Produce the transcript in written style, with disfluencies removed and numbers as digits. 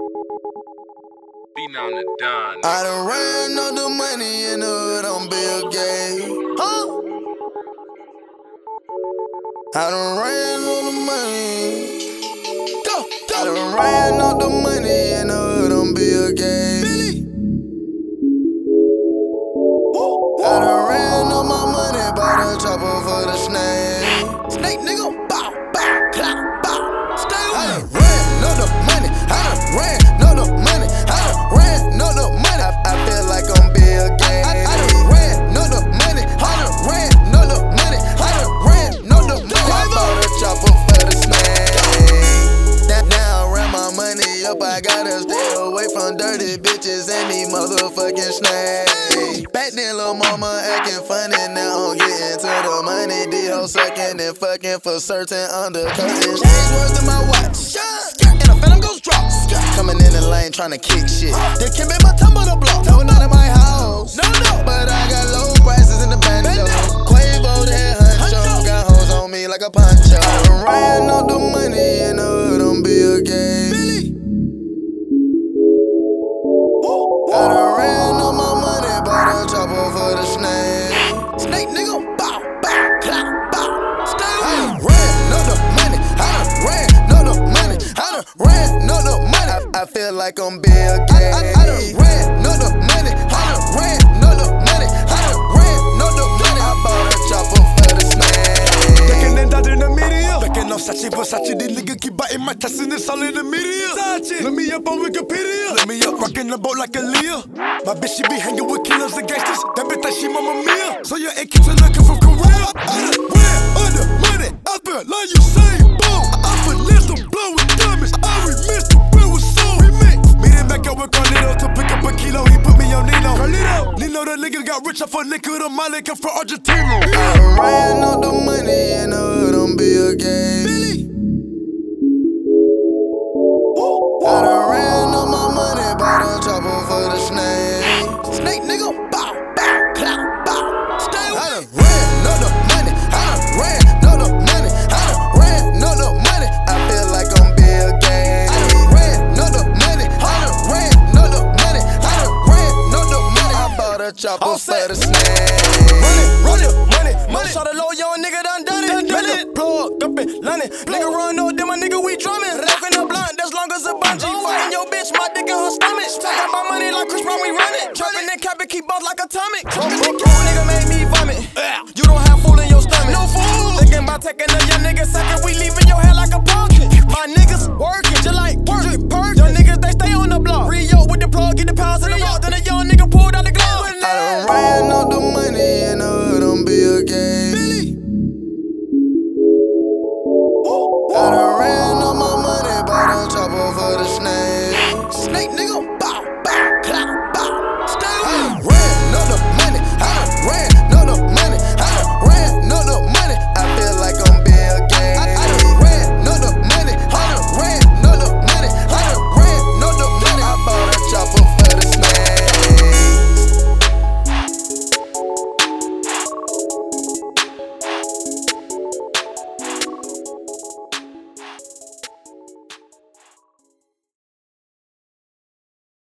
Beating on the Don. I done ran all the money in the hood on Bill Gates. Huh? I done ran all the money. I done ran all the money in the hood on Bill Gates. I done ran all my money, bought a chopper for the snake. Snake nigga, bow, bow, clap, bow. Stay away. I done ran all the money. I done ran all the money. I done ran all the money. I feel like I'm Bill Gates. I done ran all the money. I done ran all the money. I done ran all the money. I bought a chopper for the snake. Now I ran my money up. I gotta stay away from dirty bitches and these motherfucking snakes. Back then, lil' mama acting funny. Now I'm getting to the money. These hoes sucking and fucking for certain undercutting. Chains worse than my watch. And a phantom ghost drop. Coming in the lane tryna kick shit. They can't make my tumble the block. No, not in my house. No. But I got low prices in the bando. Quavo that huncho. Got hoes on me like a poncho. I done ran all the money in the hood on Bill Gates. I done ran all my money, bought a chopper for the snake. Snake nigga, bow, bow, clap, bow. Stay away. I done ran all the money. I done ran all the money. I done ran all the money. I feel like I'm Bill Gates. I done ran all the money. I done ran all the money. I done ran all the money. I bought a chopper for the snake. Back and out in the media. Back and Versace, these niggas keep biting my chest and it's all in the media. Let me up on Wikipedia. Let me up rocking the boat like a Leah. My bitch, she be hanging with killers and gangsters. That bitch think she Mama Mia. So your A keeps her looking from Korea. I done ran all the money. I feel like you say boom. I finesse them blowing diamonds. I remix the real with soul. Meeting back up with Carlito to pick up a kilo. He put me on Nino. Nino, the nigga got rich off a liquor. The Molly come from Argentina. I done ran all the money in the hood on Bill Gates. I done ran all my money, bought a chopper for the snake. Snake nigga, bow, bow, clap, bow. Stay away. I done ran all the money. I done ran all the money. I done ran all the money. I feel like I'm Bill Gates. I done ran all the money. I done ran all the money. I done ran all the money. I bought a chopper for the snake. Run it, money. Shot a low young nigga done it. Plug up in London. Nigga run no, then my nigga we drumming. Rockin' the blunt, that's long as a bungee. Fucking your bitch, my dick in her stomach. Talk out my money like Chris Brown, we run it. Trappin' and cap it, keep both like atomic. Nigga made me vomit. You don't have fool in your stomach. No fool. Thinking about taking a young nigga second, we leaving your head like a pumpkin. My niggas working just like work. Young niggas, they stay on the block. Re-yo with the plug, get the pounds in the rock. Then a young nigga pulled out the glove. I done ran all the money in the hood on Bill Gates. I done ran